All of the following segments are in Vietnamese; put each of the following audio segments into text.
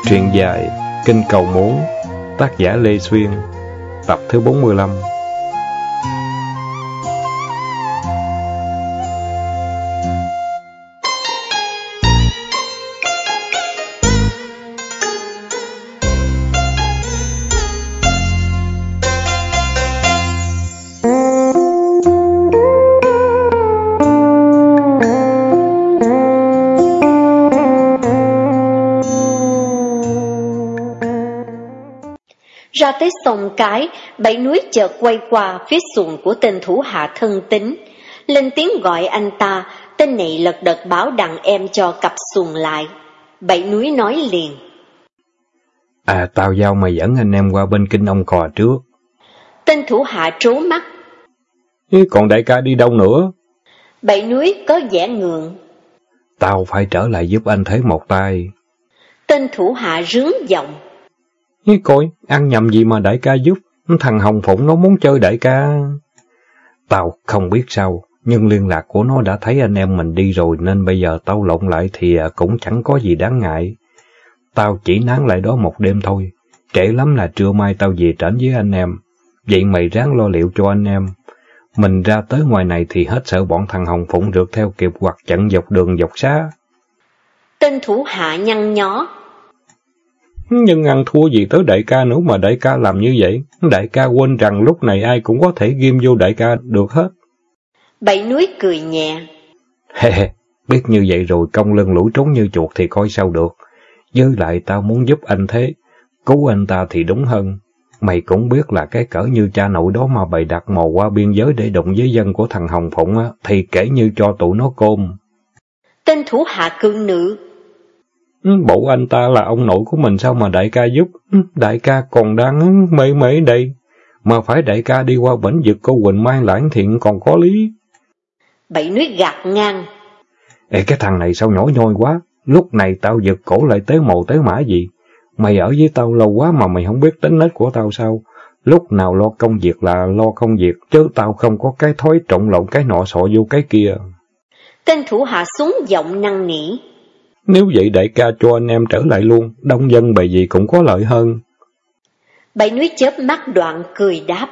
Truyện dài Kinh Cầu Muốn, tác giả Lê Xuyên, tập thứ 45. Ra tới sông Cái, Bảy Núi chợt quay qua phía xuồng của tên thủ hạ thân tín, lên tiếng gọi anh ta. Tên này lật đật bảo đặng em cho cặp xuồng lại. Bảy Núi nói liền: Tao giao mày dẫn anh em qua bên Kinh Ông Cò trước. Tên thủ hạ trố mắt: Còn đại ca đi đâu nữa? Bảy Núi có vẻ ngượng: Tao phải trở lại giúp anh Thế một tay. Tên thủ hạ rướng giọng: Coi, ăn nhầm gì mà đại ca giúp, thằng Hồng Phụng nó muốn chơi đại ca. Tao không biết sao, nhưng liên lạc của nó đã thấy anh em mình đi rồi, nên bây giờ tao lộn lại thì cũng chẳng có gì đáng ngại. Tao chỉ nán lại đó một đêm thôi, trễ lắm là trưa mai tao về trển với anh em. Vậy mày ráng lo liệu cho anh em. Mình ra tới ngoài này thì hết sợ bọn thằng Hồng Phụng rượt theo kịp hoặc chặn dọc đường dọc xá. Tên thủ hạ nhăn nhó: Nhưng ăn thua gì tới đại ca nữa mà đại ca làm như vậy? Đại ca quên rằng lúc này ai cũng có thể ghim vô đại ca được hết. Bảy Núi cười nhẹ: Biết như vậy rồi cong lưng lủi trốn như chuột thì coi sao được. Với lại tao muốn giúp anh Thế, cứu anh ta thì đúng hơn. Mày cũng biết là cái cỡ như cha nội đó mà bày đặt mò qua biên giới để đụng với dân của thằng Hồng Phụng á, thì kể như cho tụi nó côm. Tên thủ hạ cự nữ: Bộ anh ta là ông nội của mình sao mà đại ca giúp? Đại ca còn đang mê mê đây. Mà phải đại ca đi qua bển vực cô Quỳnh Mai lãng thiện còn có lý. Bảy Núi gạt ngang: Cái thằng này sao nhỏ nhoi quá. Lúc này tao giật cổ lại tế mồ tế mã gì. Mày ở với tao lâu quá mà mày không biết tính nết của tao sao? Lúc nào lo công việc là lo công việc, chứ tao không có cái thói trộn lộn cái nọ sọ vô cái kia. Tên thủ hạ xuống giọng năn nỉ: Nếu vậy đại ca cho anh em trở lại luôn, đông dân bề gì cũng có lợi hơn. Bảy Núi chớp mắt đoạn cười đáp: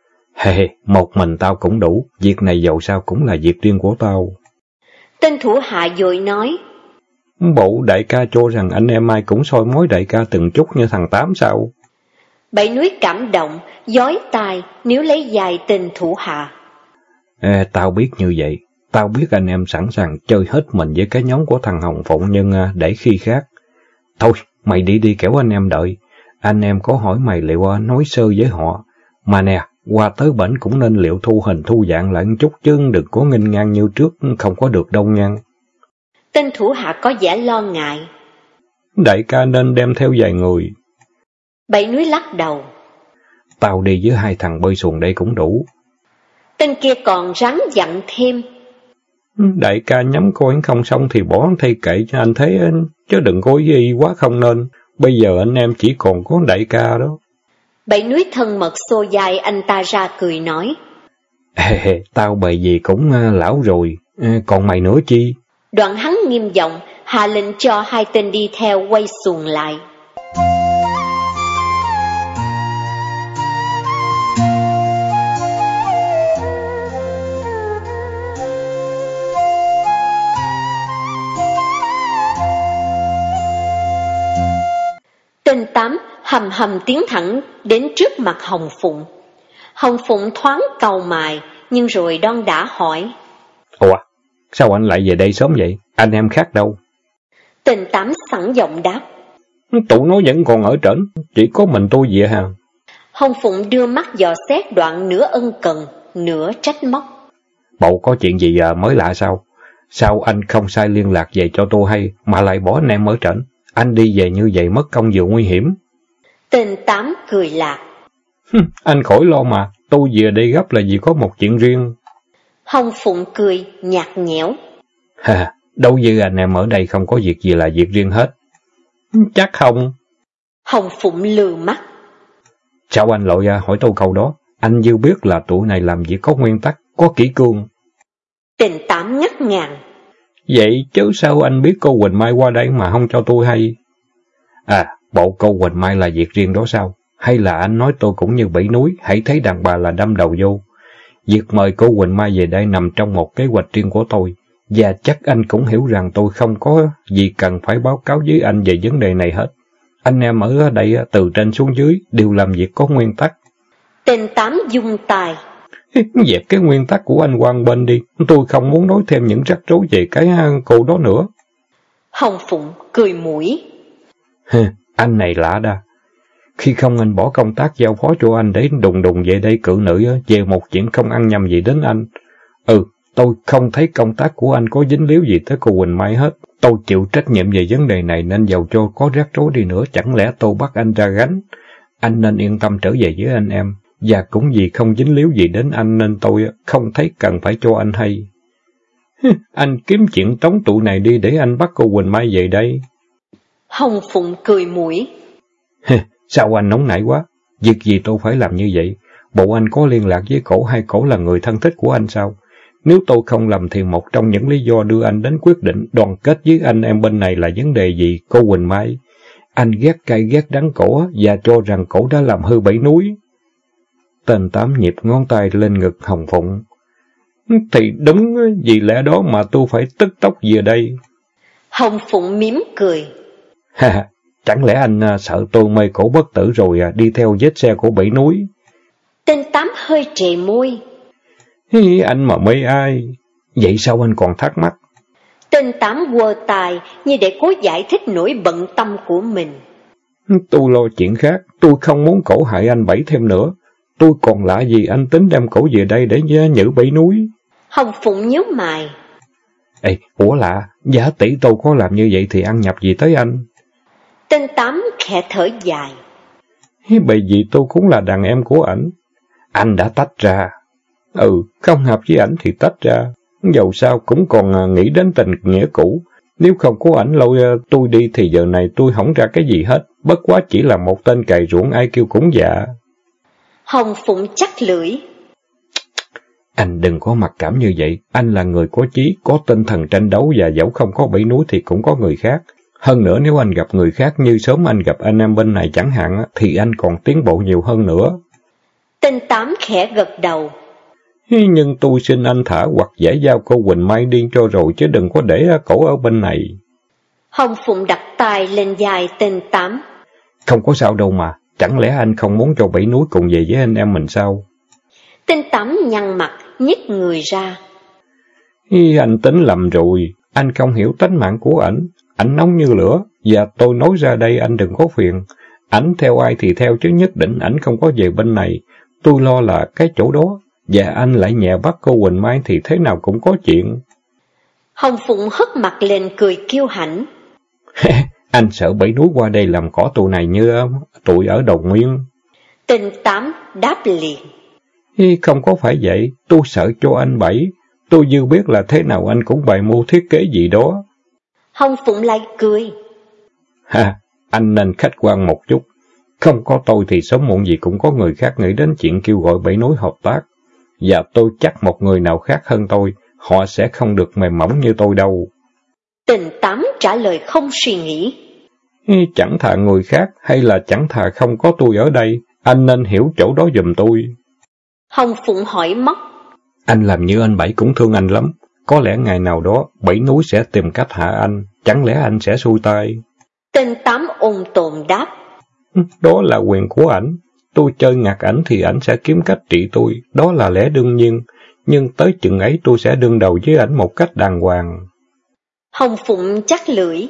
Một mình tao cũng đủ, việc này dầu sao cũng là việc riêng của tao. Tên thủ hạ vội nói: Bộ đại ca cho rằng anh em ai cũng soi mói đại ca từng chút như thằng Tám sao? Bảy Núi cảm động, giói tai nếu lấy dài tên thủ hạ. Tao biết như vậy. Tao biết anh em sẵn sàng chơi hết mình với cái nhóm của thằng Hồng Phụng, nhưng để khi khác. Thôi, mày đi kẻo anh em đợi. Anh em có hỏi mày liệu nói sơ với họ. Mà nè, qua tới bển cũng nên liệu thu hình thu dạng lại chút chứ đừng có nghênh ngang như trước, không có được đâu nha. Tên thủ hạ có vẻ lo ngại: Đại ca nên đem theo vài người. Bảy Núi lắc đầu: Tao đi với hai thằng bơi xuồng đây cũng đủ. Tên kia còn rắn dặn thêm: Đại ca nhắm coi không xong thì bỏ thay kệ cho anh Thế, chứ đừng có gì quá không nên. Bây giờ anh em chỉ còn có đại ca đó. Bảy Núi thân mật xô dài anh ta ra cười nói: Tao bề gì cũng lão rồi, còn mày nữa chi? Đoạn hắn nghiêm giọng hạ lệnh cho hai tên đi theo quay xuồng lại. Tên Tám hầm hầm tiến thẳng đến trước mặt Hồng Phụng. Hồng Phụng thoáng cau mày, nhưng rồi đon đả hỏi: Ủa, sao anh lại về đây sớm vậy? Anh em khác đâu? Tên Tám sẵn giọng đáp: Tụi nó vẫn còn ở trển, chỉ có mình tôi về hả? Hồng Phụng đưa mắt dò xét đoạn nửa ân cần, nửa trách móc: Bộ có chuyện gì mới lạ sao? Sao anh không sai liên lạc về cho tôi hay, mà lại bỏ anh em ở trển? Anh đi về như vậy mất công vừa nguy hiểm. Tên Tám cười lạc: Anh khỏi lo mà, tôi về đây gấp là vì có một chuyện riêng. Hồng Phụng cười nhạt nhẽo: Đâu như anh em ở đây không có việc gì là việc riêng hết. Chắc không? Hồng Phụng lừ mắt: Sao anh lội ra hỏi tôi câu đó? Anh dư biết là tụi này làm việc có nguyên tắc, có kỷ cương. Tên Tám ngắt ngàn: Vậy chứ sao anh biết cô Quỳnh Mai qua đây mà không cho tôi hay? Bộ cô Quỳnh Mai là việc riêng đó sao? Hay là anh nói tôi cũng như Bảy Núi, hãy thấy đàn bà là đâm đầu vô? Việc mời cô Quỳnh Mai về đây nằm trong một kế hoạch riêng của tôi, và chắc anh cũng hiểu rằng tôi không có gì cần phải báo cáo với anh về vấn đề này hết. Anh em ở đây từ trên xuống dưới đều làm việc có nguyên tắc. Tên Tám dung tài. Dẹp cái nguyên tắc của anh qua bên đi, tôi không muốn nói thêm những rắc rối về cái cô đó nữa. Hồng Phụng cười mũi. Anh này lạ đa. Khi không anh bỏ công tác giao phó cho anh để đùng đùng về đây cự nữ về một chuyện không ăn nhầm gì đến anh. Tôi không thấy công tác của anh có dính líu gì tới cô Quỳnh Mai hết. Tôi chịu trách nhiệm về vấn đề này nên dầu cho có rắc rối đi nữa chẳng lẽ tôi bắt anh ra gánh. Anh nên yên tâm trở về với anh em. Và cũng vì không dính líu gì đến anh nên tôi không thấy cần phải cho anh hay. Anh kiếm chuyện tống tụ này đi để anh bắt cô Quỳnh Mai về đây. Hồng Phụng cười mũi. Sao anh nóng nảy quá? Việc gì tôi phải làm như vậy? Bộ anh có liên lạc với cổ hay cổ là người thân thích của anh sao? Nếu tôi không lầm thì một trong những lý do đưa anh đến quyết định đoàn kết với anh em bên này là vấn đề gì, cô Quỳnh Mai? Anh ghét cay ghét đắng cổ và cho rằng cổ đã làm hư Bảy Núi. Tên Tám nhịp ngón tay lên ngực Hồng Phụng. Thì đúng vì lẽ đó mà tôi phải tức tốc về đây. Hồng Phụng mỉm cười. Chẳng lẽ anh sợ tôi mê cổ bất tử rồi đi theo vết xe của Bảy Núi? Tên Tám hơi trề môi. Anh mà mê ai? Vậy sao anh còn thắc mắc? Tên Tám quơ tài như để cố giải thích nỗi bận tâm của mình. Tôi lo chuyện khác, tôi không muốn cổ hại anh Bảy thêm nữa. Tôi còn lạ gì anh tính đem cổ về đây để nhử Bảy Núi? Hồng Phụng nhíu mày. Ủa lạ, giả tỷ tôi có làm như vậy thì ăn nhập gì tới anh? Tên Tám khẽ thở dài. Bởi vì tôi cũng là đàn em của ảnh. Anh đã tách ra. Không hợp với ảnh thì tách ra. Dầu sao cũng còn nghĩ đến tình nghĩa cũ. Nếu không có ảnh lôi tôi đi thì giờ này tôi không ra cái gì hết. Bất quá chỉ là một tên cày ruộng ai kêu cũng dạ. Hồng Phụng chắc lưỡi. Anh đừng có mặc cảm như vậy. Anh là người có chí, có tinh thần tranh đấu và dẫu không có Bảy Núi thì cũng có người khác. Hơn nữa nếu anh gặp người khác như sớm anh gặp anh em bên này chẳng hạn thì anh còn tiến bộ nhiều hơn nữa. Tên Tám khẽ gật đầu. Nhưng tôi xin anh thả hoặc giải giao cô Quỳnh Mai đi cho rồi chứ đừng có để cổ ở bên này. Hồng Phụng đặt tay lên vai tên Tám. Không có sao đâu mà, chẳng lẽ anh không muốn cho Bảy Núi cùng về với anh em mình sao? Tên Tám nhăn mặt, nhích người ra. Anh tính lầm rồi, anh không hiểu tánh mạng của ảnh nóng như lửa, và tôi nói ra đây anh đừng có phiền. Ảnh theo ai thì theo chứ nhất định ảnh không có về bên này, tôi lo là cái chỗ đó, và anh lại nhẹ bắt cô Quỳnh Mai thì thế nào cũng có chuyện. Hồng Phụng hất mặt lên cười kiêu hãnh. Anh sợ Bảy Núi qua đây làm cỏ tụi này như tụi ở Đồng Nguyên. Tên Tám đáp liền. Không có phải vậy, tôi sợ cho anh Bảy. Tôi dư biết là thế nào anh cũng bày mưu thiết kế gì đó. Hồng Phụng lại cười. Anh nên khách quan một chút. Không có tôi thì sớm muộn gì cũng có người khác nghĩ đến chuyện kêu gọi Bảy Núi hợp tác. Và tôi chắc một người nào khác hơn tôi, họ sẽ không được mềm mỏng như tôi đâu. Tên Tám trả lời không suy nghĩ. Chẳng thà người khác hay là chẳng thà không có tôi ở đây, anh nên hiểu chỗ đó giùm tôi. Hồng Phụng hỏi móc. Anh làm như anh Bảy cũng thương anh lắm. Có lẽ ngày nào đó Bảy Núi sẽ tìm cách hạ anh. Chẳng lẽ anh sẽ xuôi tay? Tên Tám ôn tồn đáp. Đó là quyền của ảnh. Tôi chơi ngặt ảnh thì ảnh sẽ kiếm cách trị tôi. Đó là lẽ đương nhiên. Nhưng tới chừng ấy tôi sẽ đương đầu với ảnh một cách đàng hoàng. Hồng Phụng chắc lưỡi.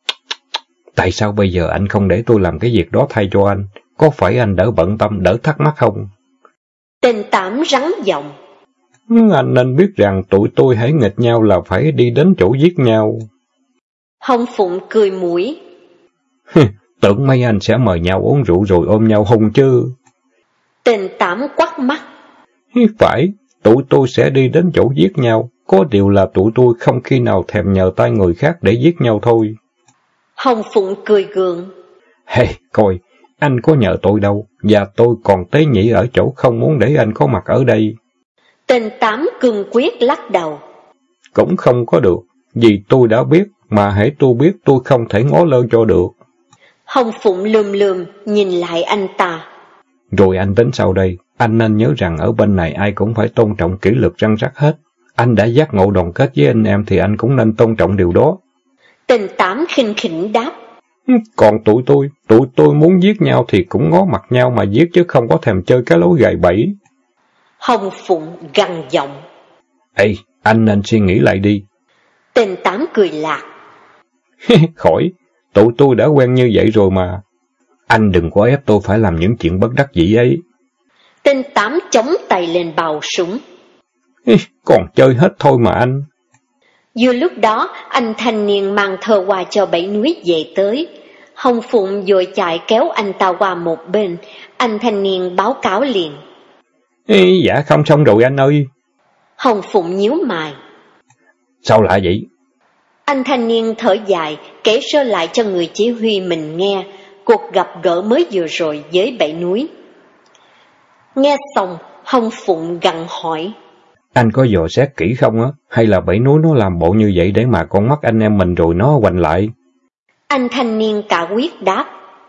Tại sao bây giờ anh không để tôi làm cái việc đó thay cho anh? Có phải anh đỡ bận tâm, đỡ thắc mắc không? Tên Tám rắn giọng. Anh nên biết rằng tụi tôi hãy nghịch nhau là phải đi đến chỗ giết nhau. Hồng Phụng cười mũi. Tưởng mấy anh sẽ mời nhau uống rượu rồi ôm nhau hôn chứ. Tên Tám quắt mắt. Phải, tụi tôi sẽ đi đến chỗ giết nhau. Có điều là tụi tôi không khi nào thèm nhờ tay người khác để giết nhau thôi. Hồng Phụng cười gượng. Coi, anh có nhờ tôi đâu, và tôi còn tế nhị ở chỗ không muốn để anh có mặt ở đây. Tên Tám cương quyết lắc đầu. Cũng không có được, vì tôi đã biết, mà hễ tôi biết tôi không thể ngó lơ cho được. Hồng Phụng lườm lườm nhìn lại anh ta. Rồi anh tính sau đây? Anh nên nhớ rằng ở bên này ai cũng phải tôn trọng kỷ luật răn rắc hết. Anh đã giác ngộ đoàn kết với anh em thì anh cũng nên tôn trọng điều đó. Tên Tám khinh khỉnh đáp. Còn tụi tôi muốn giết nhau thì cũng ngó mặt nhau mà giết chứ không có thèm chơi cái lối gài bẫy. Hồng Phụng gằn giọng. Ê, anh nên suy nghĩ lại đi. Tên Tám cười lạc. Khỏi, tụi tôi đã quen như vậy rồi mà. Anh đừng có ép tôi phải làm những chuyện bất đắc dĩ ấy. Tên Tám chống tay lên bào súng. Còn chơi hết thôi mà anh. Vừa lúc đó, anh thanh niên mang thơ hoa cho Bảy Núi về tới. Hồng Phụng vội chạy kéo anh ta qua một bên. Anh thanh niên báo cáo liền. Dạ không xong rồi anh ơi. Hồng Phụng nhíu mày. Sao lạ vậy? Anh thanh niên thở dài, kể sơ lại cho người chỉ huy mình nghe cuộc gặp gỡ mới vừa rồi với Bảy Núi. Nghe xong, Hồng Phụng gặng hỏi. Anh có dò xét kỹ không á? Hay là Bảy Núi nó làm bộ như vậy để mà con mắt anh em mình rồi nó hoành lại? Anh thanh niên cả quyết đáp.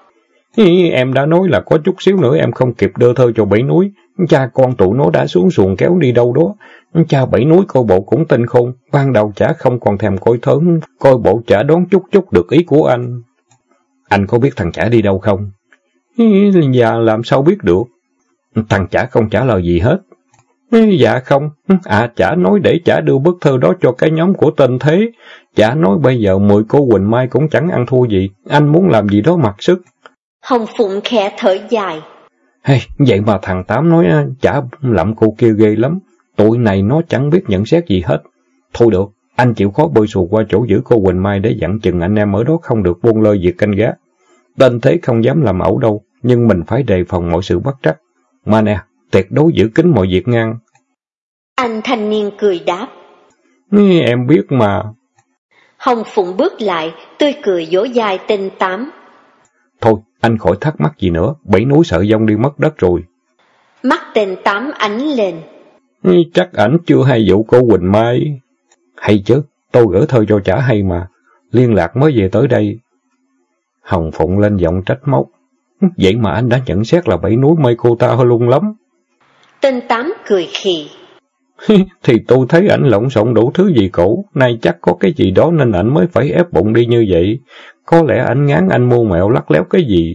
Em đã nói là có chút xíu nữa em không kịp đưa thơ cho Bảy Núi. Cha con tụi nó đã xuống xuồng kéo đi đâu đó. Cha Bảy Núi coi bộ cũng tinh khôn. Ban đầu chả không còn thèm coi thớm, coi bộ chả đoán chút được ý của anh. Anh có biết thằng chả đi đâu không? Dạ làm sao biết được? Thằng chả không trả lời gì hết. Dạ không. Chả nói để chả đưa bức thơ đó cho cái nhóm của tên Thế. Chả nói bây giờ 10 cô Quỳnh Mai cũng chẳng ăn thua gì. Anh muốn làm gì đó mặc sức. Hồng Phụng khẽ thở dài. Vậy mà thằng Tám nói chả lậm cô kia ghê lắm. Tụi này nó chẳng biết nhận xét gì hết. Thôi được, anh chịu khó bơi xuồng qua chỗ giữ cô Quỳnh Mai để dặn chừng anh em ở đó không được buông lơi việc canh gác. Tên Thế không dám làm ẩu đâu, nhưng mình phải đề phòng mọi sự bất trắc. Mà nè, tuyệt đối giữ kín mọi việc ngang. Anh thanh niên cười đáp. Em biết mà. Hồng Phụng bước lại, tươi cười vỗ vai tên Tám. Thôi, anh khỏi thắc mắc gì nữa, Bảy Núi sợ dông đi mất đất rồi. Mắt tên Tám ánh lên. Chắc ảnh chưa hay vụ cô Quỳnh Mai. Hay chứ, tôi gửi thơ cho chả hay mà. Liên lạc mới về tới đây. Hồng Phụng lên giọng trách móc. Vậy mà anh đã nhận xét là Bảy Núi mê cô ta hơi luôn lắm. Tên Tám cười khì. Thì tôi thấy ảnh lộn xộn đủ thứ gì cổ. Nay chắc có cái gì đó nên ảnh mới phải ép bụng đi như vậy. Có lẽ ảnh ngán anh mưu mẹo lắt léo cái gì.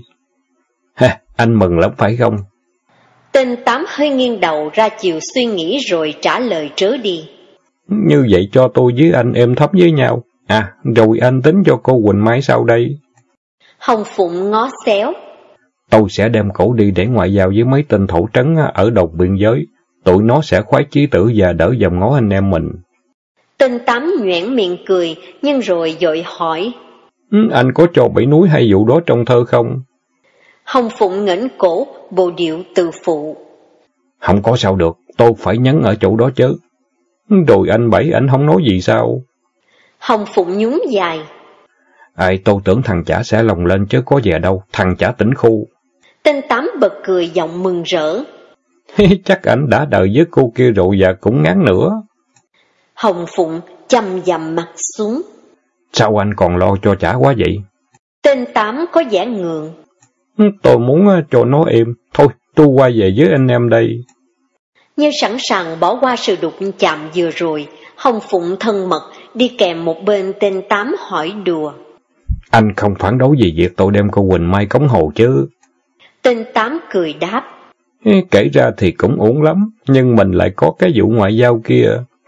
Anh mừng lắm phải không? Tên Tám hơi nghiêng đầu ra chiều suy nghĩ rồi trả lời trớ đi. Như vậy cho tôi với anh êm thấm với nhau. Rồi anh tính cho cô Quỳnh Mai sau đây? Hồng Phụng ngó xéo. Tôi sẽ đem cổ đi để ngoại giao với mấy tên thổ trấn ở đồng biên giới. Tụi nó sẽ khoái chí tử và đỡ dòm ngó anh em mình. Tên Tám nhoẻn miệng cười, nhưng rồi vội hỏi. Anh có cho Bảy Núi hay vụ đó trong thơ không? Hồng Phụng ngẩng cổ, bộ điệu tự phụ. Không có sao được, tôi phải nhấn ở chỗ đó chứ. Rồi anh Bảy, anh không nói gì sao? Hồng Phụng nhún dài. Tôi tưởng thằng chả sẽ lồng lên chứ có về đâu, thằng chả tỉnh khu. Tên Tám bật cười giọng mừng rỡ. Chắc ảnh đã đời với cô kia rồi và cũng ngán nữa. Hồng Phụng chăm dầm mặt xuống. Sao anh còn lo cho chả quá vậy? Tên Tám có vẻ ngượng. Tôi muốn cho nó êm. Thôi, tôi quay về với anh em đây. Như sẵn sàng bỏ qua sự đụng chạm vừa rồi, Hồng Phụng thân mật đi kèm một bên tên Tám hỏi đùa. Anh không phản đối gì việc tôi đem cô Quỳnh Mai cống hồ chứ? Tên Tám cười đáp. Kể ra thì cũng ổn lắm, nhưng mình lại có cái vụ ngoại giao kia.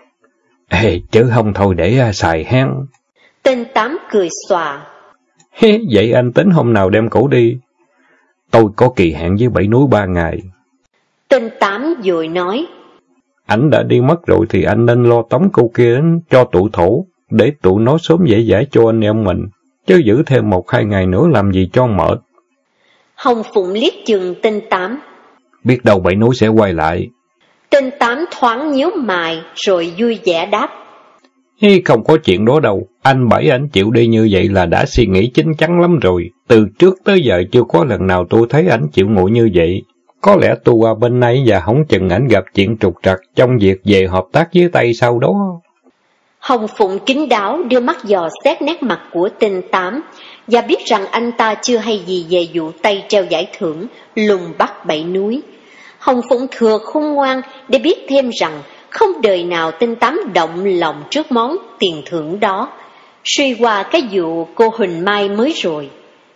Chứ không thôi để xài hen. Tên Tám cười xòa. Vậy anh tính hôm nào đem cổ đi? Tôi có kỳ hạn với Bảy Núi 3 ngày. Tên Tám vội nói. Ảnh đã đi mất rồi thì anh nên lo tống cô kia đến cho tụi thổ, để tụi nó sớm dễ dãi cho anh em mình, chứ giữ thêm 1-2 ngày nữa làm gì cho mệt. Hồng Phụng liếc chừng tên Tám. Biết đâu Bảy Núi sẽ quay lại. Tên Tám thoáng nhíu mày rồi vui vẻ đáp. Không có chuyện đó đâu, anh Bảy ảnh chịu đi như vậy là đã suy nghĩ chín chắn lắm rồi. Từ trước tới giờ chưa có lần nào tôi thấy ảnh chịu ngồi như vậy. Có lẽ tôi qua bên này và không chừng ảnh gặp chuyện trục trặc trong việc về hợp tác với Tây sau đó. Hồng Phụng kín đáo đưa mắt dò xét nét mặt của tên Tám và biết rằng anh ta chưa hay gì về vụ tay treo giải thưởng lùng bắt 7 núi. Hồng Phụng thừa khôn ngoan để biết thêm rằng không đời nào tên Tám động lòng trước món tiền thưởng đó, suy qua cái vụ cô Huỳnh Mai mới rồi.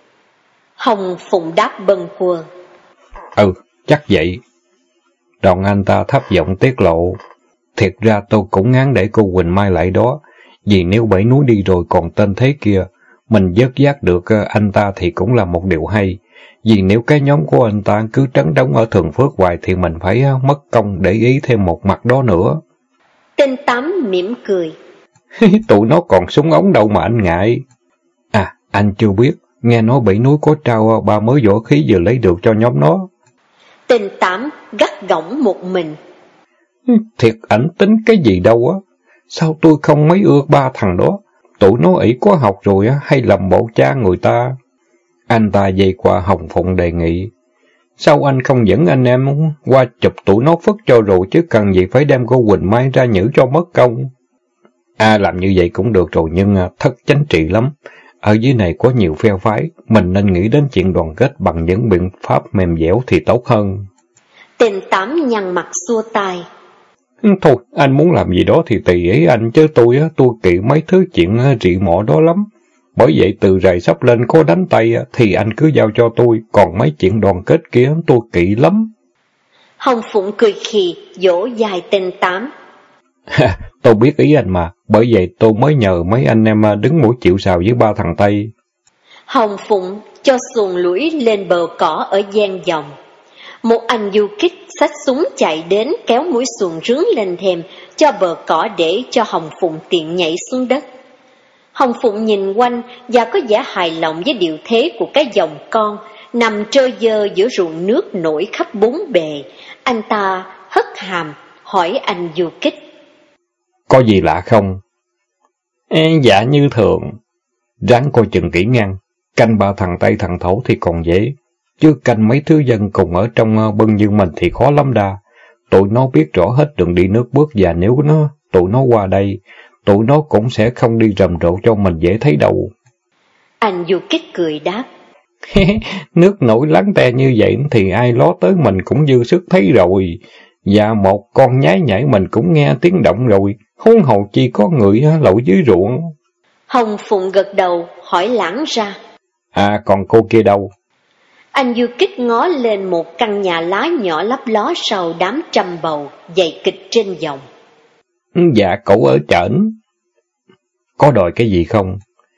Hồng Phụng đáp bâng quơ. Chắc vậy. Đoạn anh ta thấp giọng tiết lộ. Thiệt ra tôi cũng ngán để cô Huỳnh Mai lại đó, vì nếu 7 núi đi rồi còn tên thế kia, mình vớt vát được anh ta thì cũng là một điều hay. Vì nếu cái nhóm của anh ta cứ trấn đóng ở Thường Phước hoài thì mình phải mất công để ý thêm một mặt đó nữa. Tên Tám mỉm cười. Tụi nó còn súng ống đâu mà anh ngại. À, anh chưa biết, nghe nói 7 núi có trao 3 mớ võ khí vừa lấy được cho nhóm nó. Tên Tám gắt gỏng một mình. Thiệt ảnh tính cái gì đâu á. Sao tôi không mấy ưa 3 thằng đó? Tụi nó ỷ có học rồi á, hay làm bộ cha người ta? Anh ta dây qua Hồng Phụng đề nghị. Sao anh không dẫn anh em qua chụp tụi nó phất cho rồi, chứ cần gì phải đem cô Huỳnh Mai ra nhử cho mất công? Làm như vậy cũng được rồi, nhưng thất chánh trị lắm. Ở dưới này có nhiều phe phái, mình nên nghĩ đến chuyện đoàn kết bằng những biện pháp mềm dẻo thì tốt hơn. Tên Tám nhăn mặt xua tay. Thôi, anh muốn làm gì đó thì tùy ý anh, chứ tôi kỵ mấy thứ chuyện rị mọ đó lắm. Bởi vậy từ rày sắp lên có đánh tay thì anh cứ giao cho tôi, còn mấy chuyện đoàn kết kia tôi kỵ lắm. Hồng Phụng cười khì, vỗ vai tên Tám. Tôi biết ý anh mà, bởi vậy tôi mới nhờ mấy anh em đứng mũi chịu sào với 3 thằng Tây. Hồng Phụng cho xuồng lũi lên bờ cỏ ở gian dòng. Một anh du kích xách súng chạy đến kéo mũi xuồng rướn lên thềm cho bờ cỏ để cho Hồng Phụng tiện nhảy xuống đất. Hồng Phụng nhìn quanh và có vẻ hài lòng với điều thế của cái dòng con nằm trơ dơ giữa ruộng nước nổi khắp bốn bề. Anh ta hất hàm hỏi anh du kích. Có gì lạ không? Dạ như thường. Ráng coi chừng kỹ ngang. Canh 3 thằng Tây thằng Thổ thì còn dễ, chứ canh mấy thứ dân cùng ở trong bân như mình thì khó lắm đa. Tụi nó biết rõ hết đường đi nước bước, và nếu tụi nó qua đây, tụi nó cũng sẽ không đi rầm rộ cho mình dễ thấy đâu. Anh du kích cười đáp. Nước nổi lắng te như vậy thì ai ló tới mình cũng dư sức thấy rồi. Và một con nhái nhảy mình cũng nghe tiếng động rồi, huống hồ chi có người lội dưới ruộng. Hồng Phụng gật đầu hỏi lãng ra. Còn cô kia đâu? Anh du kích ngó lên một căn nhà lá nhỏ lấp ló sau đám trăm bầu dày kịch trên dòng. Dạ cậu ở trển. Có đòi cái gì không?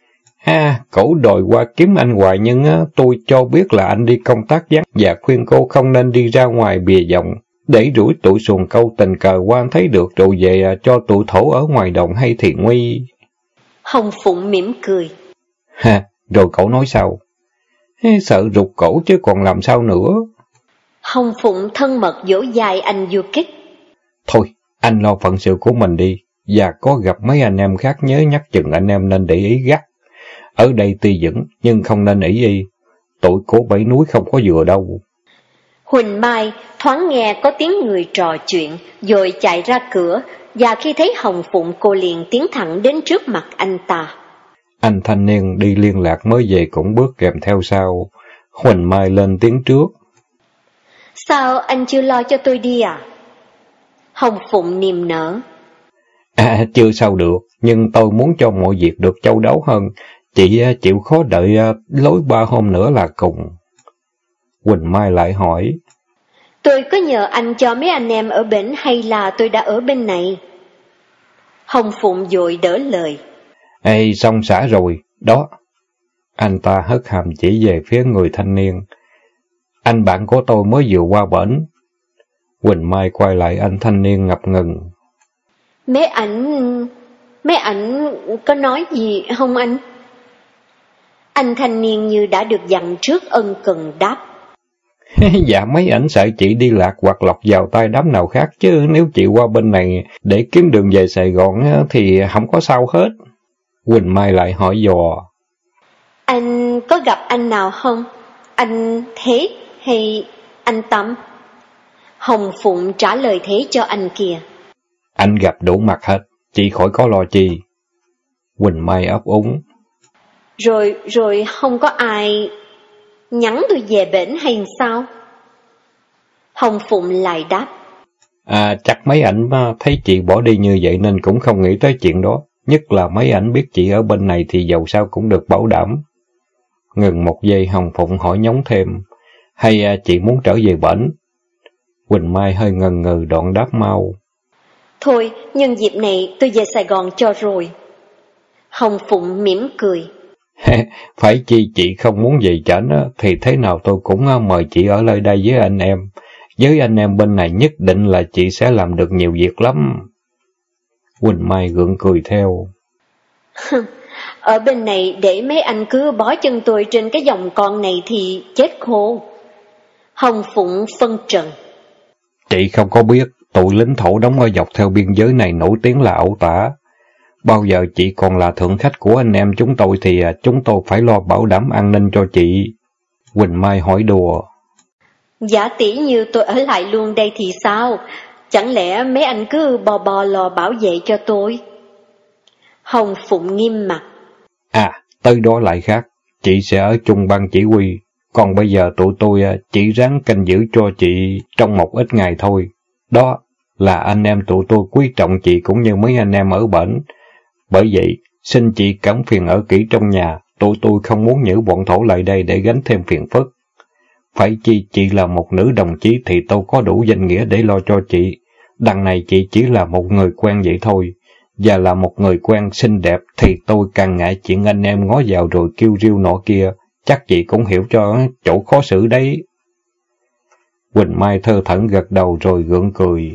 Cậu đòi qua kiếm anh hoài, nhưng tôi cho biết là anh đi công tác vắng và khuyên cô không nên đi ra ngoài bìa dòng, để rủi tụi xuồng câu tình cờ qua thấy được rồi về cho tụi thổ ở ngoài đồng hay thì nguy. Hồng Phụng mỉm cười. Rồi cậu nói sao? Sợ rụt cổ chứ còn làm sao nữa. Hồng Phụng thân mật vỗ vai anh du kích. Thôi, anh lo phận sự của mình đi, và có gặp mấy anh em khác nhớ nhắc chừng anh em nên để ý gắt. Ở đây tuy vững, nhưng không nên ỷ y. Tụi của 7 núi không có vừa đâu. Huỳnh Mai thoáng nghe có tiếng người trò chuyện, rồi chạy ra cửa, và khi thấy Hồng Phụng cô liền tiến thẳng đến trước mặt anh ta. Anh thanh niên đi liên lạc mới về cũng bước kèm theo sau. Huỳnh Mai lên tiếng trước. Sao anh chưa lo cho tôi đi à? Hồng Phụng niềm nở. Chưa sao được, nhưng tôi muốn cho mọi việc được châu đáo hơn. Chị chịu khó đợi lối 3 hôm nữa là cùng. Huỳnh Mai lại hỏi. Tôi có nhờ anh cho mấy anh em ở bển hay là tôi đã ở bên này? Hồng Phụng vội đỡ lời. Xong xả rồi, đó. Anh ta hất hàm chỉ về phía người thanh niên. Anh bạn của tôi mới vừa qua bển. Huỳnh Mai quay lại anh thanh niên ngập ngừng. Mấy ảnh có nói gì không anh? Anh thanh niên như đã được dặn trước ân cần đáp. Dạ mấy ảnh sợ chị đi lạc hoặc lọc vào tay đám nào khác, chứ nếu chị qua bên này để kiếm đường về Sài Gòn thì không có sao hết. Huỳnh Mai lại hỏi dò. Anh có gặp anh nào không? Anh Thế hay anh Tâm? Hồng Phụng trả lời thế cho anh kia. Anh gặp đủ mặt hết, Chị khỏi có lo chi. Quỳnh Mai ấp úng. Rồi không có ai nhắn tôi về bển hay sao? Hồng Phụng lại đáp. Chắc mấy ảnh thấy chị bỏ đi như vậy nên cũng không nghĩ tới chuyện đó. Nhất là mấy ảnh biết chị ở bên này thì dầu sao cũng được bảo đảm. Ngừng một giây Hồng Phụng hỏi nhóng thêm. Hay chị muốn trở về bển? Quỳnh Mai hơi ngần ngừ đoạn đáp mau. Thôi, nhân dịp này tôi về Sài Gòn cho rồi. Hồng Phụng mỉm cười. Phải chi chị không muốn về chảnh thì thế nào tôi cũng mời chị ở lại đây với anh em. Với anh em bên này nhất định là chị sẽ làm được nhiều việc lắm. Quỳnh Mai gượng cười theo. Ở bên này để mấy anh cứ bó chân tôi trên cái dòng con này thì chết khô. Hồng Phụng phân trần. Chị không có biết, tụi lính thổ đóng ở dọc theo biên giới này nổi tiếng là ẩu tả. Bao giờ chị còn là thượng khách của anh em chúng tôi thì chúng tôi phải lo bảo đảm an ninh cho chị. Quỳnh Mai hỏi đùa. Giả tỷ như tôi ở lại luôn đây thì sao? Chẳng lẽ mấy anh cứ bò lo bảo vệ cho tôi? Hồng Phụng nghiêm mặt. Tới đó lại khác. Chị sẽ ở chung ban chỉ huy. Còn bây giờ tụi tôi chỉ ráng canh giữ cho chị trong một ít ngày thôi. Đó là anh em tụi tôi quý trọng chị cũng như mấy anh em ở bển. Bởi vậy, xin chị cảm phiền ở kỹ trong nhà. Tụi tôi không muốn nhử bọn thổ lại đây để gánh thêm phiền phức. Phải chi chị là một nữ đồng chí thì tôi có đủ danh nghĩa để lo cho chị. Đằng này chị chỉ là một người quen vậy thôi. Và là một người quen xinh đẹp thì tôi càng ngại chuyện anh em ngó vào rồi kêu riêu nọ kia. Chắc chị cũng hiểu cho chỗ khó xử đấy. Quỳnh Mai thơ thẩn gật đầu rồi gượng cười.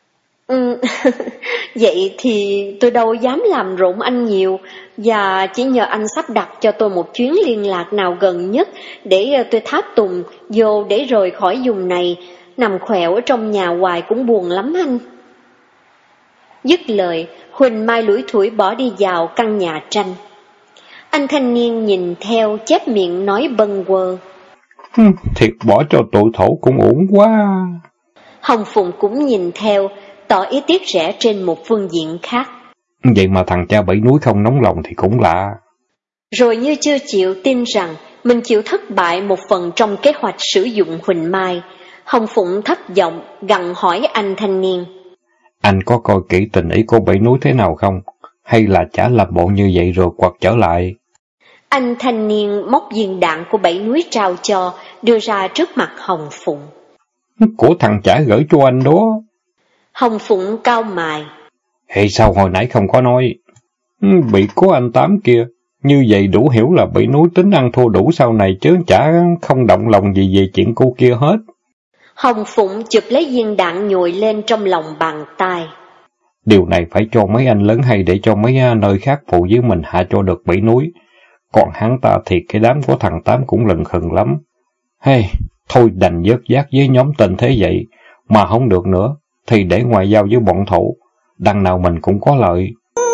Vậy thì tôi đâu dám làm rộn anh nhiều, và chỉ nhờ anh sắp đặt cho tôi một chuyến liên lạc nào gần nhất để tôi tháp tùng vô để rời khỏi vùng này. Nằm khỏe ở trong nhà hoài cũng buồn lắm anh. Dứt lời, Huỳnh Mai lủi thủi bỏ đi vào căn nhà tranh. Anh thanh niên nhìn theo chép miệng nói bâng quơ. Thiệt bỏ cho tụi thổ cũng uổng quá. Hồng Phụng cũng nhìn theo, tỏ ý tiếc rẻ trên một phương diện khác. Vậy mà thằng cha Bảy Núi không nóng lòng thì cũng lạ. Rồi như chưa chịu tin rằng mình chịu thất bại một phần trong kế hoạch sử dụng Huỳnh Mai, Hồng Phụng thấp giọng gặng hỏi anh thanh niên. Anh có coi kỹ tình ý của Bảy Núi thế nào không? Hay là chả làm bộ như vậy rồi quật trở lại? Anh thanh niên móc viên đạn của Bảy Núi trao cho, đưa ra trước mặt Hồng Phụng. Của thằng chả gửi cho anh đó. Hồng Phụng cau mày. Hay sao hồi nãy không có nói? Bị có anh Tám kia. Như vậy đủ hiểu là Bảy Núi tính ăn thua đủ sau này chứ chả không động lòng gì về chuyện cô kia hết. Hồng Phụng chụp lấy viên đạn nhồi lên trong lòng bàn tay. Điều này phải cho mấy anh lớn hay để cho mấy nơi khác phụ với mình hạ cho được Bảy Núi. Còn hắn ta thì cái đám của thằng Tám cũng lừng khừng lắm. Hey, thôi đành vớt vát với nhóm tên thế vậy, mà không được nữa, thì để ngoại giao với bọn thổ, đằng nào mình cũng có lợi.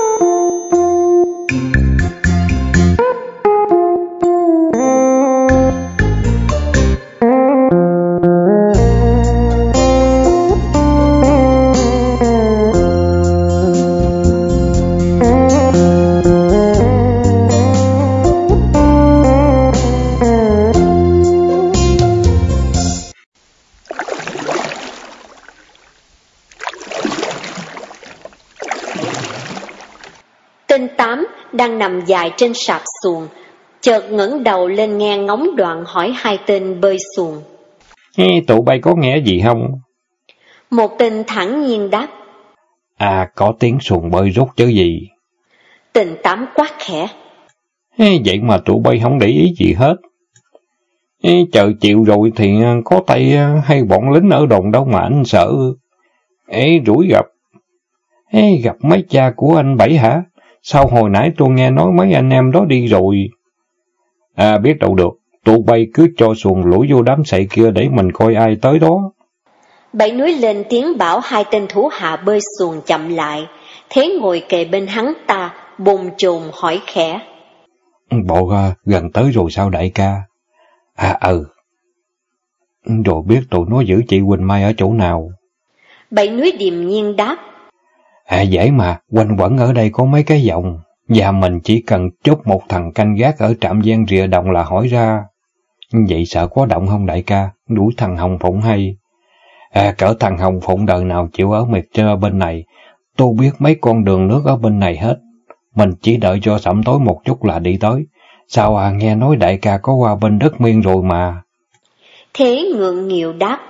Tên Tám đang nằm dài trên sạp xuồng, chợt ngẩng đầu lên nghe ngóng đoạn hỏi hai tên bơi xuồng. Tụi bay có nghe gì không? Một tên thản nhiên đáp. Có tiếng xuồng bơi rút chứ gì. Tên Tám quát khẽ. Vậy mà tụi bay không để ý gì hết. Chờ chịu rồi thì có tay hay bọn lính ở đồn đâu mà anh sợ. Rủi gặp. Gặp mấy cha của anh Bảy hả? Sao hồi nãy tôi nghe nói mấy anh em đó đi rồi? Biết đâu được. Tụi bay cứ cho xuồng lủi vô đám sậy kia để mình coi ai tới đó. Bảy Núi lên tiếng bảo hai tên thủ hạ bơi xuồng chậm lại. Thế ngồi kề bên hắn ta, bồn chồn hỏi khẽ. Bộ gần tới rồi sao đại ca? Rồi biết tụi nó giữ chị Quỳnh Mai ở chỗ nào? Bảy Núi điềm nhiên đáp. Dễ mà, quanh quẩn ở đây có mấy cái vòng, và mình chỉ cần chốt một thằng canh gác ở trạm gian rìa đồng là hỏi ra. Vậy sợ có động không đại ca, đuổi thằng Hồng Phụng hay? Cỡ thằng Hồng Phụng đời nào chịu ở miệt trơ bên này, tôi biết mấy con đường nước ở bên này hết. Mình chỉ đợi cho sẩm tối một chút là đi tới. Sao nghe nói đại ca có qua bên đất Miên rồi mà. Thế ngượng nghịu đáp.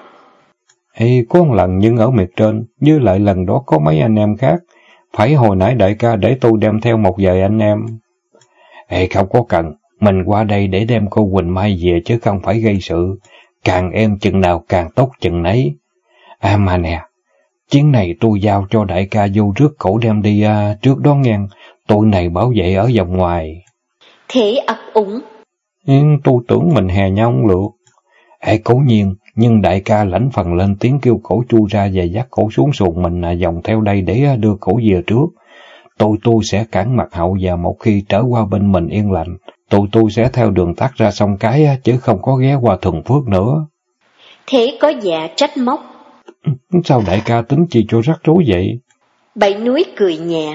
Có một lần nhưng ở miệt trên, với lại lần đó có mấy anh em khác. Phải hồi nãy đại ca để tôi đem theo một vài anh em. Không có cần, mình qua đây để đem cô Quỳnh Mai về chứ không phải gây sự. Càng em chừng nào càng tốt chừng nấy. Mà nè, chuyến này tôi giao cho đại ca vô rước cổ đem đi trước đó ngang. Tụi này bảo vệ ở vòng ngoài. Thế ấp úng. Tôi tưởng mình hè nhau không lượt. Cố nhiên, nhưng đại ca lãnh phần lên tiếng kêu cổ chui ra và dắt cổ xuống xuồng mình vòng theo đây để đưa cổ về trước. Tôi sẽ cản mặt hậu và một khi trở qua bên mình yên lành, tôi sẽ theo đường tắt ra sông Cái chứ không có ghé qua Thuần Phước nữa. Thế có vẻ trách móc. Sao đại ca tính chi cho rắc rối vậy? Bảy Núi cười nhẹ.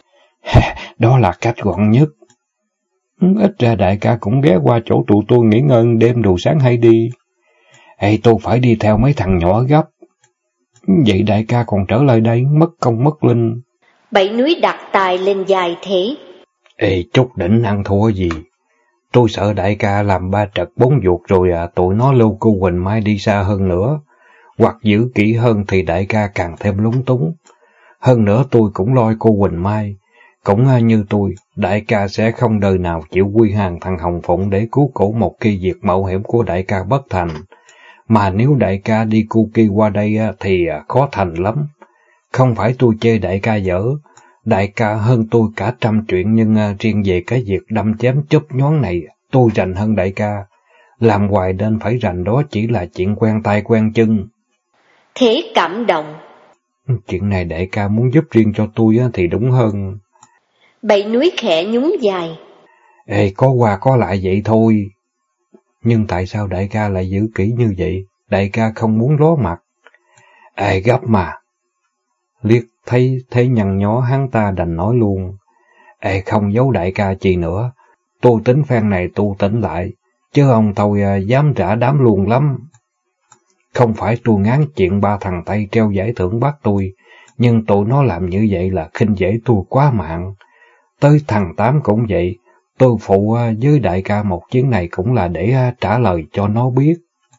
Đó là cách gọn nhất. Ít ra đại ca cũng ghé qua chỗ tụi tôi nghỉ ngơi đêm đồ sáng hay đi. Tôi phải đi theo mấy thằng nhỏ gấp. Vậy đại ca còn trở lại đây, mất công mất linh. Bảy Núi đặt tài lên dài Thế. Chút đỉnh ăn thua gì. Tôi sợ đại ca làm ba trật bốn vuột rồi tụi nó lưu cô Quỳnh Mai đi xa hơn nữa. Hoặc giữ kỹ hơn thì đại ca càng thêm lúng túng. Hơn nữa tôi cũng lo cô Quỳnh Mai. Cũng như tôi, đại ca sẽ không đời nào chịu quy hàng thằng Hồng Phụng để cứu cổ một khi việc mạo hiểm của đại ca bất thành. Mà nếu đại ca đi cu kỳ qua đây thì khó thành lắm. Không phải tôi chê đại ca dở, đại ca hơn tôi cả trăm chuyện, nhưng riêng về cái việc đâm chém chớp nhoáng này, tôi rành hơn đại ca. Làm hoài nên phải rành đó chỉ là chuyện quen tay quen chân. Thế cảm động. Chuyện này đại ca muốn giúp riêng cho tôi thì đúng hơn. Bảy Núi khẽ nhún vai. Có qua có lại vậy thôi. Nhưng tại sao đại ca lại giữ kỹ như vậy? Đại ca không muốn ló mặt. Gấp mà. Liếc thấy thế nhăn nhó hắn ta đành nói luôn. Không giấu đại ca chi nữa. Tôi tính phen này tu tỉnh lại, chứ ông tôi dám trả đám luôn lắm. Không phải tôi ngán chuyện ba thằng Tây treo giải thưởng bắt tôi, nhưng tụi nó làm như vậy là khinh dễ tôi quá mạng. Tới thằng Tám cũng vậy. Tôi phụ với đại ca một chuyến này cũng là để trả lời cho nó biết.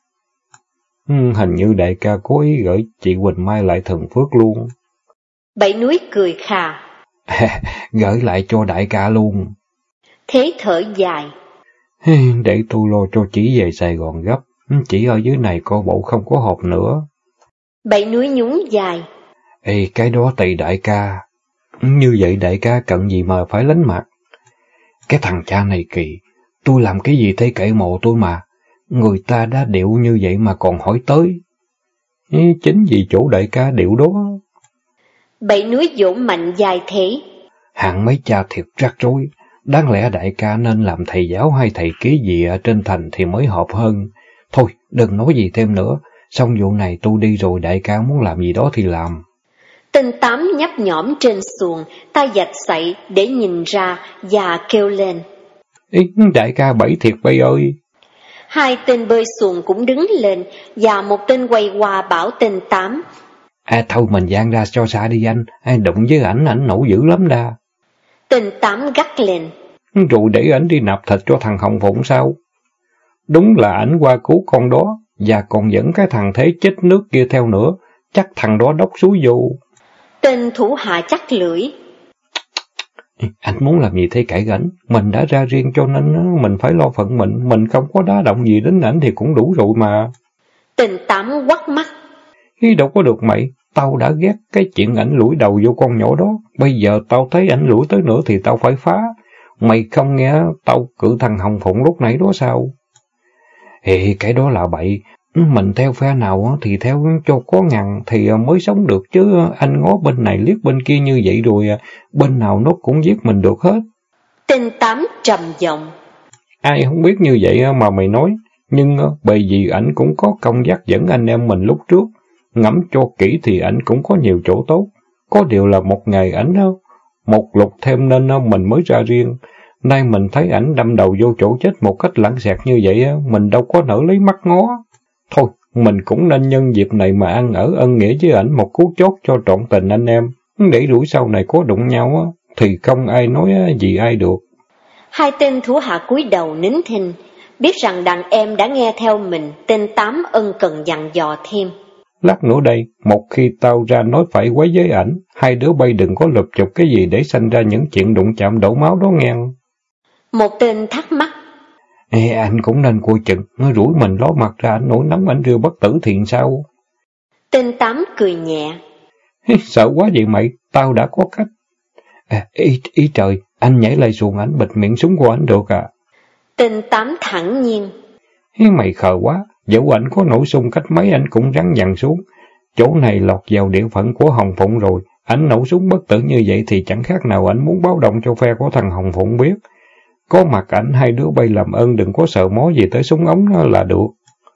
Hình như đại ca cố ý gửi chị Quỳnh Mai lại Thuần Phước luôn. Bảy Núi cười khà. Gửi lại cho đại ca luôn. Thế thở dài. Để tôi lo cho chị về Sài Gòn gấp. Chị ở dưới này coi bộ không có hộp nữa. Bảy Núi nhún vai. Cái đó tùy đại ca. Như vậy đại ca cần gì mà phải lánh mặt. Cái thằng cha này kỳ, tôi làm cái gì thấy kệ mộ tôi mà. Người ta đã điệu như vậy mà còn hỏi tới. Chính vì chỗ đại ca điệu đó. Bảy Núi vỗ mạnh vai Thế. Hạng mấy cha thiệt rắc rối. Đáng lẽ đại ca nên làm thầy giáo hay thầy ký gì ở trên thành thì mới hợp hơn. Thôi, đừng nói gì thêm nữa. Xong vụ này tôi đi rồi, đại ca muốn làm gì đó thì làm. Tên Tám nhấp nhõm trên xuồng, tay vạch sậy để nhìn ra và kêu lên. Đại ca bẫy thiệt bay ơi. Hai tên bơi xuồng cũng đứng lên, và một tên quay qua bảo tên Tám. Thôi mình dang ra cho xa đi anh, đụng với ảnh nổi dữ lắm đa. Tên Tám gắt lên. Rồi để ảnh đi nạp thịt cho thằng Hồng Phụng sao? Đúng là ảnh qua cứu con đó, và còn dẫn cái thằng Thế chết nước kia theo nữa, chắc thằng đó đốc suối vô. Tên thủ hạ chắc lưỡi. Anh muốn làm gì thế cãi gánh, mình đã ra riêng cho nên mình phải lo phận mình không có đá động gì đến ảnh thì cũng đủ rồi mà. Tên Tám quắt mắt. Đâu có được mày, tao đã ghét cái chuyện ảnh lủi đầu vô con nhỏ đó, bây giờ tao thấy ảnh lủi tới nữa thì tao phải phá. Mày không nghe tao cự thằng Hồng Phụng lúc nãy đó sao? Cái đó là bậy, mình theo phe nào thì theo cho có ngằn thì mới sống được, chứ anh ngó bên này liếc bên kia như vậy rồi bên nào nó cũng giết mình được hết. Tên Tám trầm giọng. Ai không biết như vậy mà mày nói, nhưng bởi vì ảnh cũng có công dắt dẫn anh em mình lúc trước, ngẫm cho kỹ thì ảnh cũng có nhiều chỗ tốt, Có điều là một ngày ảnh một lục thêm nên mình mới ra riêng. Nay mình thấy ảnh đâm đầu vô chỗ chết một cách lãng xẹt như vậy, mình đâu có nỡ lấy mắt ngó. Thôi, mình cũng nên nhân dịp này mà ăn ở ân nghĩa với ảnh một cú chốt cho trọn tình anh em. Để rủi sau này có đụng nhau thì không ai nói gì ai được. Hai tên thủ hạ cúi đầu nín thinh, biết rằng đàn em đã nghe theo mình. Tên Tám ân cần dặn dò thêm. Lát nữa đây, một khi tao ra nói phải quấy với ảnh, hai đứa bay đừng có lụp chụp cái gì để sanh ra những chuyện đụng chạm đổ máu đó nghe. Một tên thắc mắc. Anh cũng nên coi chừng, nó rủi mình ló mặt ra ảnh nổi nóng ảnh đưa bất tử thì sao? Tên Tám cười nhẹ. Sợ quá vậy mày, tao đã có cách. Ý trời, anh nhảy lại xuồng ảnh bịt miệng súng của ảnh được à? Tên Tám thẳng nhiên. Mày khờ quá, dẫu ảnh có nổ súng cách mấy anh cũng rắn dằn xuống. Chỗ này lọt vào địa phận của Hồng Phụng rồi, ảnh nổ súng bất tử như vậy thì chẳng khác nào ảnh muốn báo động cho phe của thằng Hồng Phụng biết. Có mặt ảnh hai đứa bay làm ơn đừng có sợ mó gì tới súng ống là được.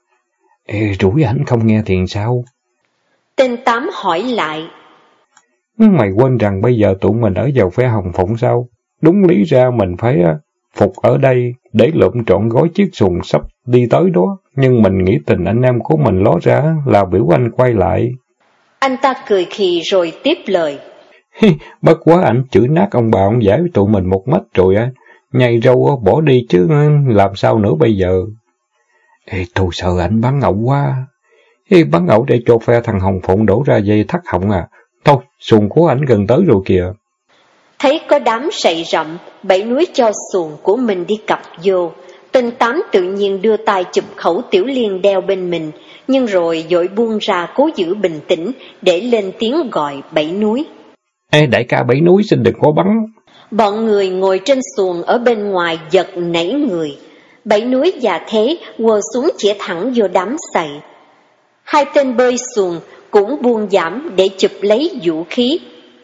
Rủi ảnh không nghe thì sao? Tên Tám hỏi lại. Mày quên rằng bây giờ tụi mình ở vào phe Hồng Phụng sao? Đúng lý ra mình phải phục ở đây để lượm trọn gói chiếc xuồng sắp đi tới đó. Nhưng mình nghĩ tình anh em của mình ló ra là biểu anh quay lại. Anh ta cười khì rồi tiếp lời. Bất quá ảnh chửi nát ông bà ông giải tụi mình một mách rồi nhai râu bỏ đi chứ làm sao nữa bây giờ. Tôi sợ ảnh bắn ẩu quá. Bắn ẩu để cho phe thằng Hồng Phụng đổ ra dây thắt họng à. Thôi, xuồng của ảnh gần tới rồi kìa. Thấy có đám sậy rậm, Bảy Núi cho xuồng của mình đi cặp vô. Tên Tám tự nhiên đưa tay chụp khẩu tiểu liên đeo bên mình, nhưng rồi vội buông ra cố giữ bình tĩnh để lên tiếng gọi Bảy Núi. Đại ca Bảy Núi xin đừng có bắn. Bọn người ngồi trên xuồng ở bên ngoài giật nảy người. Bảy Núi và Thế quơ súng chĩa thẳng vô đám sậy. Hai tên bơi xuồng cũng buông giảm để chụp lấy vũ khí.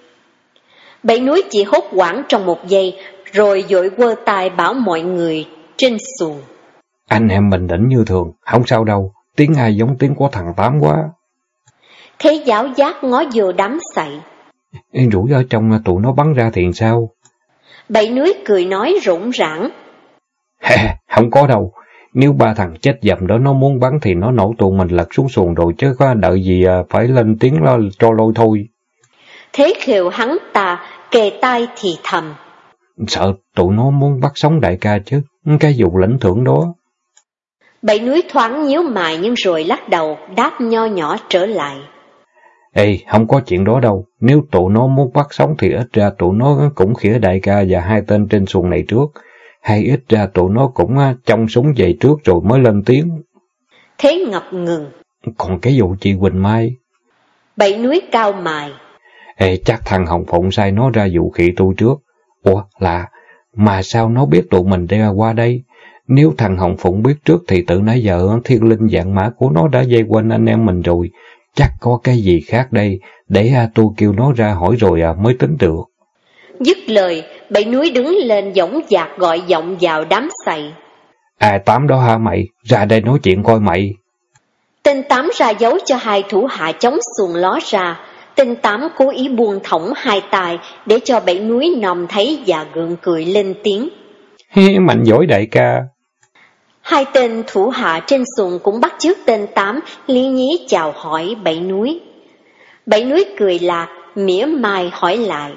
Bảy Núi chỉ hốt hoảng trong một giây, rồi vội quơ tay bảo mọi người trên xuồng. Anh em bình tĩnh như thường, không sao đâu, tiếng ai giống tiếng của thằng Tám quá. Thế giáo giác ngó vô đám sậy. Rủi ở trong tụi nó bắn ra thì sao? Bảy Núi cười nói rỗng rãng. Không có đâu, nếu ba thằng chết dầm đó nó muốn bắn thì nó nổ tụi mình lật xuống xuồng rồi chứ có đợi gì phải lên tiếng lo cho lôi thôi. Thế khều hắn ta kề tai thì thầm. Sợ tụi nó muốn bắt sống đại ca chứ, cái vụ lãnh thưởng đó. Bảy Núi thoáng nhíu mày nhưng rồi lắc đầu, đáp nho nhỏ trở lại. Không có chuyện đó đâu, nếu tụi nó muốn bắt sống thì ít ra tụi nó cũng khỉa đại ca và hai tên trên xuồng này trước, hay ít ra tụi nó cũng trong súng về trước rồi mới lên tiếng. Thế ngập ngừng. Còn cái vụ chị Quỳnh Mai? Bảy Núi cao mày. Chắc thằng Hồng Phụng sai nó ra vụ khỉ tôi trước. Ủa mà sao nó biết tụi mình đi qua đây? Nếu thằng Hồng Phụng biết trước thì từ nãy giờ thiên linh vạn mã của nó đã dây quanh anh em mình rồi. Chắc có cái gì khác đây, để tôi kêu nó ra hỏi rồi mới tính được. Dứt lời, Bảy Núi đứng lên dõng dạc gọi giọng vào đám sậy. Tám đó hả mày? Ra đây nói chuyện coi mày. Tên Tám ra dấu cho hai thủ hạ chống xuồng ló ra. Tên Tám cố ý buông thõng hai tay để cho Bảy Núi nòm thấy và gượng cười lên tiếng. Mạnh giỏi đại ca. Hai tên thủ hạ trên xuồng cũng bắt chước tên Tám, lý nhí chào hỏi Bảy Núi. Bảy Núi cười lạc, mỉa mai hỏi lại.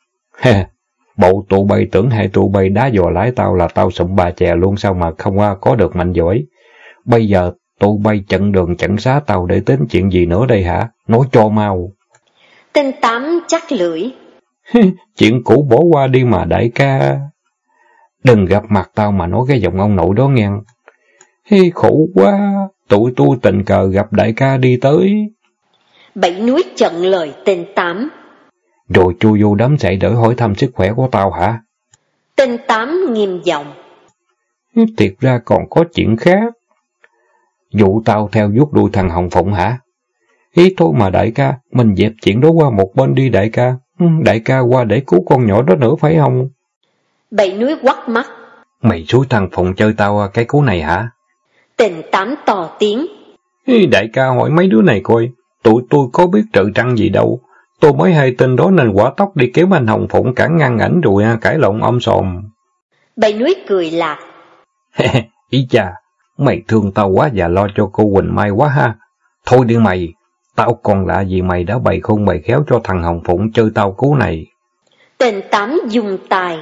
Bộ tụi bay tưởng hai tụi bay đá dò lái tao là tao sụm bà chè luôn sao mà không có được mạnh giỏi. Bây giờ tụi bay chặn đường chặn xá tao để tính chuyện gì nữa đây hả? Nói cho mau. Tên Tám chắc lưỡi. Chuyện cũ bỏ qua đi mà đại ca. Đừng gặp mặt tao mà nói cái giọng ông nội đó nghe. Khổ quá, tụi tôi tình cờ gặp đại ca đi tới. Bảy Núi chặn lời tên Tám. Rồi chui vô đám sậy để hỏi thăm sức khỏe của tao hả? Tên Tám nghiêm giọng. Thiệt ra còn có chuyện khác. Vụ tao theo vuốt đuôi thằng Hồng Phụng hả? Thôi mà đại ca, mình dẹp chuyện đó qua một bên đi đại ca. Đại ca qua để cứu con nhỏ đó nữa phải không? Bảy Núi quắt mắt. Mày xúi thằng Phụng chơi tao cái cú này hả? Tên Tám to tiếng. Đại ca hỏi mấy đứa này coi, tụi tôi có biết trợ trăng gì đâu. Tôi mới hay tin đó nên quả tốc đi kiếm anh Hồng Phụng cản ngăn ảnh rồi cãi lộn om sòm. Bảy núi cười lạc. Ý cha, mày thương tao quá và lo cho cô Quỳnh Mai quá ha. Thôi đi mày, tao còn lạ gì mày đã bày khôn bày khéo cho thằng Hồng Phụng chơi tao cú này. Tên Tám dùng tài.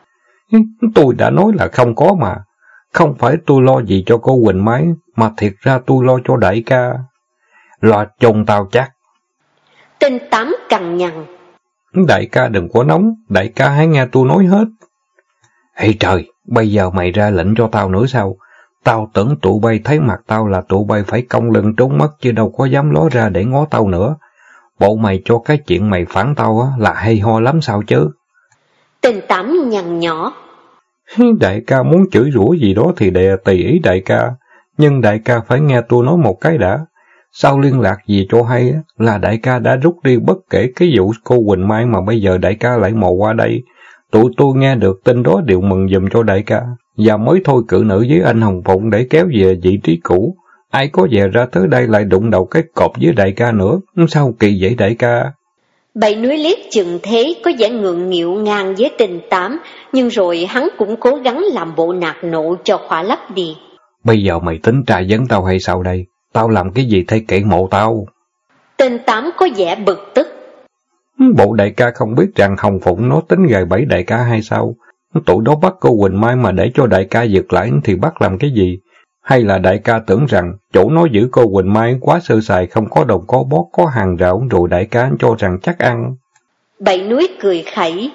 Tôi đã nói là không có mà. Không phải tôi lo gì cho cô Quỳnh Mai, mà thiệt ra tôi lo cho đại ca. Lo chồng tao chắc. Tên Tám cằn nhằn. Đại ca đừng có nóng, đại ca hãy nghe tôi nói hết. Ê trời, bây giờ mày ra lệnh cho tao nữa sao? Tao tưởng tụi bay thấy mặt tao là tụi bay phải cong lưng trốn mất chứ đâu có dám ló ra để ngó tao nữa. Bộ mày cho cái chuyện mày phản tao là hay ho lắm sao chứ? Tên Tám nhằn nhỏ. Đại ca muốn chửi rủa gì đó thì tùy ý đại ca, nhưng đại ca phải nghe tôi nói một cái đã. Sau liên lạc gì cho hay là đại ca đã rút đi bất kể cái vụ cô Quỳnh Mai mà bây giờ đại ca lại mò qua đây. Tụi tôi nghe được tin đó đều mừng giùm cho đại ca, và mới thôi cự nữ với anh Hồng Phụng để kéo về vị trí cũ. Ai có về ra tới đây lại đụng đầu cái cọp với đại ca nữa, sao kỳ vậy đại ca? Bảy núi liếc chừng thế có vẻ ngượng nghịu ngang với Tên Tám, nhưng rồi hắn cũng cố gắng làm bộ nạt nộ cho khỏa lấp đi. Bây giờ mày tính tra vấn tao hay sao đây? Tao làm cái gì thay kệ mộ tao? Tên Tám có vẻ bực tức. Bộ đại ca không biết rằng Hồng Phụng nó tính gài bẫy đại ca hay sao? Tụi đó bắt cô Quỳnh Mai mà để cho đại ca giật lại thì bắt làm cái gì? Hay là đại ca tưởng rằng chỗ nó giữ cô Quỳnh Mai quá sơ sài, không có đồng có bót có hàng rào rồi đại ca cho rằng chắc ăn? Bảy núi cười khẩy.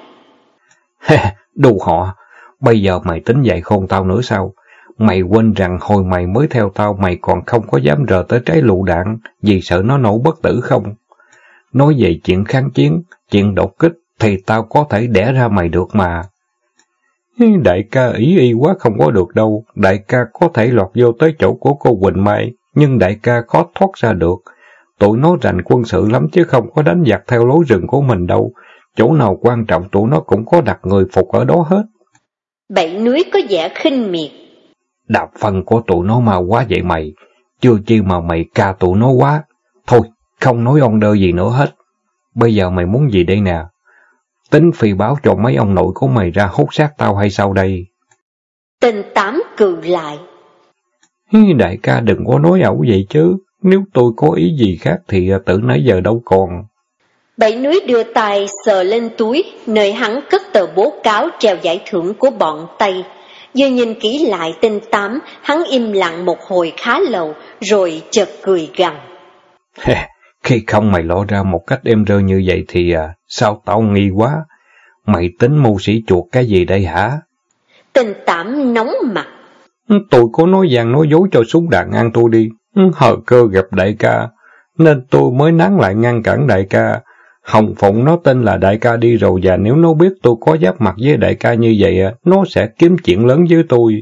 Đù họ, bây giờ mày tính dạy khôn tao nữa sao? Mày quên rằng hồi mày mới theo tao mày còn không có dám rờ tới trái lựu đạn vì sợ nó nổ bất tử không? Nói về chuyện kháng chiến, chuyện đột kích thì tao có thể đẻ ra mày được mà. Đại ca ý y quá không có được đâu, đại ca có thể lọt vô tới chỗ của cô Quỳnh Mai, nhưng đại ca khó thoát ra được. Tụi nó rành quân sự lắm chứ không có đánh giặc theo lối rừng của mình đâu, chỗ nào quan trọng tụi nó cũng có đặt người phục ở đó hết. Bảy núi có vẻ khinh miệt. Đạp phần của tụi nó mà quá vậy mày, chưa chi mà mày ca tụi nó quá. Thôi, không nói on đơ gì nữa hết. Bây giờ mày muốn gì đây nè? Tính phi báo cho mấy ông nội của mày ra hút xác tao hay sao đây? Tên Tám cừ lại. Đại ca đừng có nói ẩu vậy chứ, nếu tôi có ý gì khác thì từ nãy giờ đâu còn. Bảy núi đưa tay sờ lên túi, nơi hắn cất tờ bố cáo treo giải thưởng của bọn Tây. Vừa nhìn kỹ lại Tên Tám, hắn im lặng một hồi khá lâu, rồi chợt cười gằn. Khi không mày lộ ra một cách êm rơ như vậy thì sao tao nghi quá? Mày tính mưu sĩ chuột cái gì đây hả? Tên Tám nóng mặt. Tôi có nói gian nói dối cho súng đạn ăn tôi đi. Hờ cơ gặp đại ca, nên tôi mới nán lại ngăn cản đại ca. Hồng Phụng nó tin là đại ca đi rồi, và nếu nó biết tôi có giáp mặt với đại ca như vậy, nó sẽ kiếm chuyện lớn với tôi.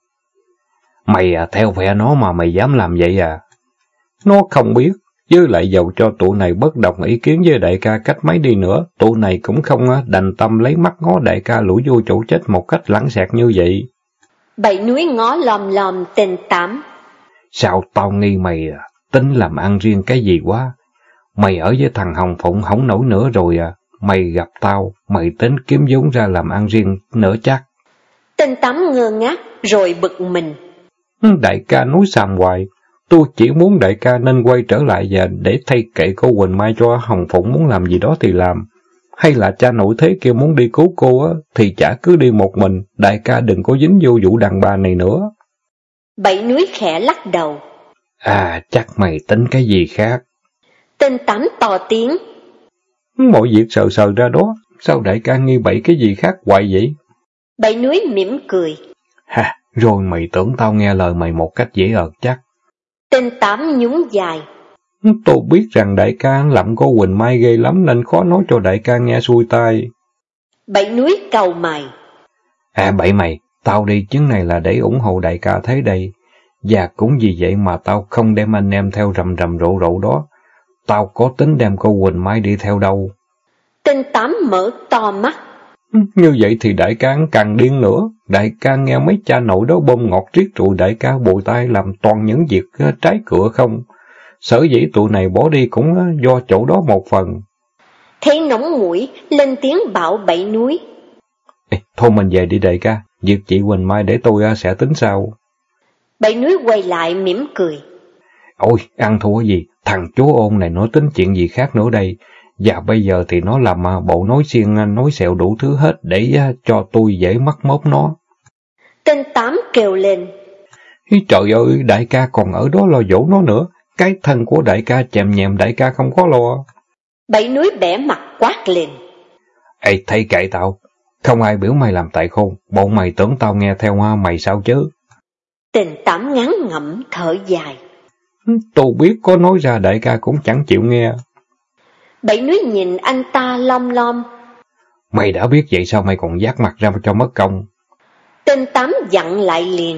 Mày theo phe nó mà mày dám làm vậy à? Nó không biết, với lại dầu cho tụi này bất đồng ý kiến với đại ca cách mấy đi nữa, tụi này cũng không đành tâm lấy mắt ngó đại ca lủi vô chỗ chết một cách lãng xẹt như vậy. Bảy núi ngó lòm lòm Tên Tám. Sao tao nghi mày tính làm ăn riêng cái gì quá? Mày ở với thằng Hồng Phụng không nổi nữa rồi mày gặp tao, mày tính kiếm vốn ra làm ăn riêng nữa chắc. Tên Tám ngơ ngác rồi bực mình. Đại ca nói xàm hoài, tôi chỉ muốn đại ca nên quay trở lại và để thay kệ cô Quỳnh Mai cho Hồng Phụng muốn làm gì đó thì làm. Hay là cha nội thế kia muốn đi cứu cô thì chả cứ đi một mình, đại ca đừng có dính vô vụ đàn bà này nữa. Bảy núi khẽ lắc đầu. Chắc mày tính cái gì khác. Tên Tám to tiếng. Mọi việc sờ sờ ra đó, sao đại ca nghi bậy cái gì khác hoài vậy? Bảy núi mỉm cười. Rồi mày tưởng tao nghe lời mày một cách dễ ợt chắc. Tên Tám nhún dài. Tôi biết rằng đại ca lậm cô Quỳnh Mai ghê lắm nên khó nói cho đại ca nghe xuôi tai. Bảy núi cau mày. Bậy mày, tao đi chuyến này là để ủng hộ đại ca thế đây. Và cũng vì vậy mà tao không đem anh em theo rầm rầm rộ rộ đó. Tao có tính đem cô Quỳnh Mai đi theo đâu. Tên Tám mở to mắt. Như vậy thì đại ca càng điên nữa. Đại ca nghe mấy cha nội đó bơm ngọt riết rồi đại ca bội tay làm toàn những việc trái cửa không. Sở dĩ tụi này bỏ đi cũng do chỗ đó một phần. Thấy nóng mũi, lên tiếng bảo Bảy Núi. Ê, thôi mình về đi đại ca, việc chị Quỳnh Mai để tôi sẽ tính sau. Bảy Núi quay lại mỉm cười. Ôi, ăn thua gì, thằng chú Ôn này nói tính chuyện gì khác nữa đây. Và bây giờ thì nó làm bộ nói xiên, nói xẹo đủ thứ hết để cho tôi dễ mắc mốt nó. Tên Tám kêu lên. Trời ơi, đại ca còn ở đó lo dỗ nó nữa. Cái thân của đại ca chèm nhèm đại ca không có lo. Bảy Núi bẻ mặt quát lên. Ê, thay kệ tao. Không ai biểu mày làm tại khôn. Bọn mày tưởng tao nghe theo mày sao chứ? Tên Tám ngán ngẩm thở dài. Tôi biết có nói ra đại ca cũng chẳng chịu nghe. Bảy Núi nhìn anh ta lom lom. Mày đã biết vậy sao mày còn vác mặt ra cho mất công? Tên Tám dặn lại liền.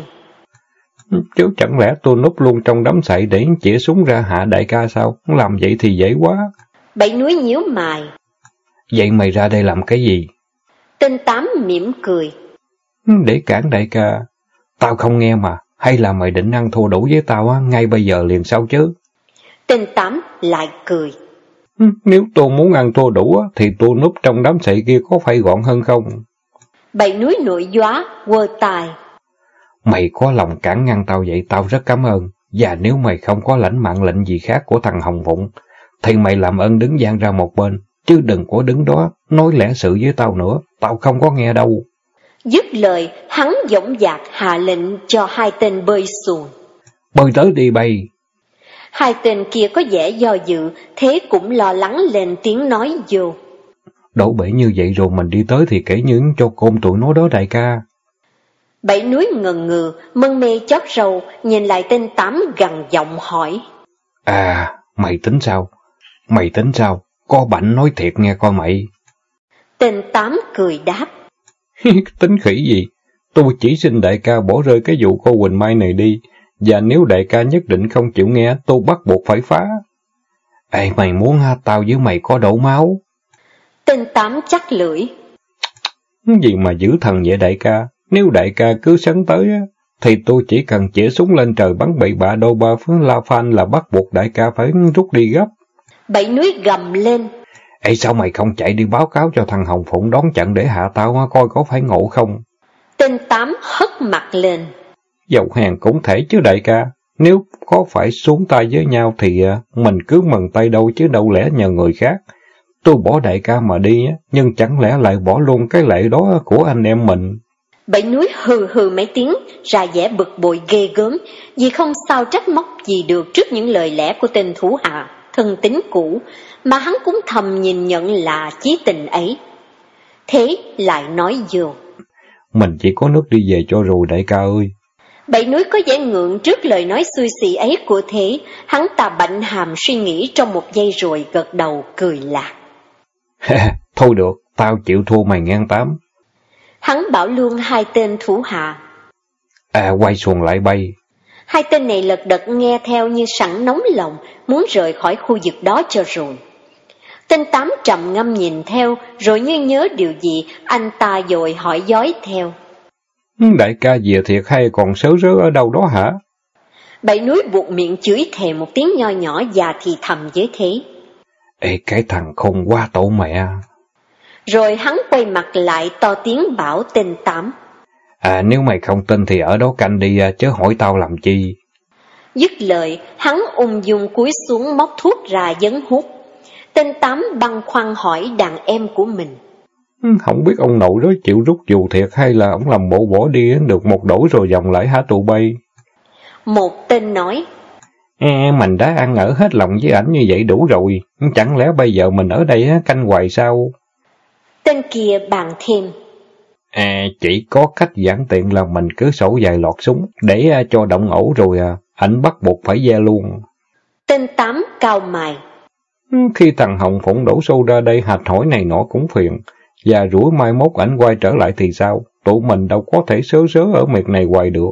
Chứ chẳng lẽ tôi núp luôn trong đám sậy để chĩa súng ra hạ đại ca sao? Làm vậy thì dễ quá. Bảy Núi nhíu mày. Vậy mày ra đây làm cái gì? Tên Tám mỉm cười. Để cản đại ca. Tao không nghe mà. Hay là mày định ăn thua đủ với tao ngay bây giờ liền sao chứ? Tên Tám lại cười. Nếu tôi muốn ăn thua đủ thì tôi núp trong đám sậy kia có phải gọn hơn không? Bảy Núi nội dóa, quơ tài. Mày có lòng cản ngăn tao vậy tao rất cảm ơn. Và nếu mày không có lãnh mạng lệnh gì khác của thằng Hồng Phụng, thì mày làm ơn đứng dang ra một bên, chứ đừng có đứng đó nói lẽ sự với tao nữa, tao không có nghe đâu. Dứt lời, hắn dõng dạc hạ lệnh cho hai tên bơi xuồng. Bơi tới đi bay. Hai tên kia có vẻ do dự, thế cũng lo lắng lên tiếng nói vô. Đổ bể như vậy rồi mình đi tới thì kể như cho côn tụi nó đó đại ca. Bảy Núi ngần ngừ, mân mê chót râu, nhìn lại tên Tám gằn giọng hỏi. À, mày tính sao? Mày tính sao? Có bảnh nói thiệt nghe coi mày. Tên Tám cười đáp. Tính khỉ gì? Tôi chỉ xin đại ca bỏ rơi cái vụ cô Quỳnh Mai này đi. Và nếu đại ca nhất định không chịu nghe, tôi bắt buộc phải phá. Ê, mày muốn tao với mày có đổ máu? Tên Tám chắc lưỡi. Gì mà giữ thần vậy đại ca? Nếu đại ca cứ sấn tới thì tôi chỉ cần chĩa súng lên trời bắn bậy bạ đôi ba phương la phan là bắt buộc đại ca phải rút đi gấp. Bảy Núi gầm lên. Ê, sao mày không chạy đi báo cáo cho thằng Hồng Phụng đón chặn để hạ tao coi có phải ngộ không? Tên Tám hất mặt lên. Dầu hàng cũng thể chứ đại ca. Nếu có phải xuống tay với nhau thì mình cứ mừng tay đâu chứ đâu lẽ nhờ người khác. Tôi bỏ đại ca mà đi, nhưng chẳng lẽ lại bỏ luôn cái lệ đó của anh em mình. Bảy Núi hừ hừ mấy tiếng, ra vẻ bực bội ghê gớm, vì không sao trách móc gì được trước những lời lẽ của tên thủ hạ, thân tín cũ, mà hắn cũng thầm nhìn nhận là chí tình ấy. Thế lại nói vô. Mình chỉ có nước đi về cho rồi đại ca ơi. Bảy Núi có vẻ ngượng trước lời nói xui xì ấy của Thế, hắn ta bạnh hàm suy nghĩ trong một giây rồi gật đầu cười lạc. Thôi được, tao chịu thua mày ngang Tám. Hắn bảo luôn hai tên thủ hạ. Quay xuồng lại bay. Hai tên này lật đật nghe theo như sẵn nóng lòng, muốn rời khỏi khu vực đó cho rồi. Tên Tám trầm ngâm nhìn theo, rồi như nhớ điều gì, anh ta vội hỏi dối theo. Đại ca về thiệt hay còn sớ rớ ở đâu đó hả? Bảy Núi buộc miệng chửi thề một tiếng nho nhỏ và thì thầm với Thế. Ê, cái thằng khôn quá tổ mẹ. Rồi hắn quay mặt lại to tiếng bảo tên Tám. Nếu mày không tin thì ở đó canh đi, chứ hỏi tao làm chi. Dứt lời, hắn ung dung cúi xuống móc thuốc ra dấn hút. Tên Tám băn khoăn hỏi đàn em của mình. Không biết ông nội đó chịu rút dù thiệt hay là ông làm bộ bỏ đi được một đổi rồi vòng lại hả tụi bay? Một tên nói. Mình đã ăn ở hết lòng với ảnh như vậy đủ rồi, chẳng lẽ bây giờ mình ở đây canh hoài sao? Tên kia bàn thêm. Chỉ có cách giản tiện là mình cứ sổ vài lọt súng để cho động ổ rồi ảnh bắt buộc phải ve luôn. Tên Tám cau mày. Khi thằng Hồng Phụng đổ xô ra đây hạch hỏi này nọ cũng phiền, và rủi mai mốt ảnh quay trở lại thì sao? Tụi mình đâu có thể sớ sớ ở miệt này hoài được.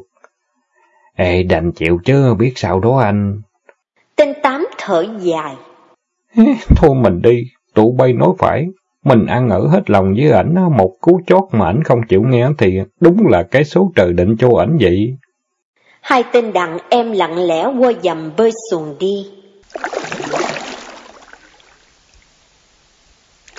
Đành chịu chứ biết sao đó anh. Tên Tám thở dài. Thôi mình đi, tụi bay nói phải. Mình ăn ở hết lòng với ảnh, một cú chót mà ảnh không chịu nghe thì đúng là cái số trời định cho ảnh vậy. Hai tên đàn em lặng lẽ quơ dầm bơi xuồng đi.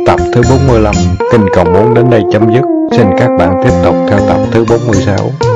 Tập thứ 45 Kinh Cầu Muốn đến đây chấm dứt. Xin các bạn tiếp tục theo tập thứ 46.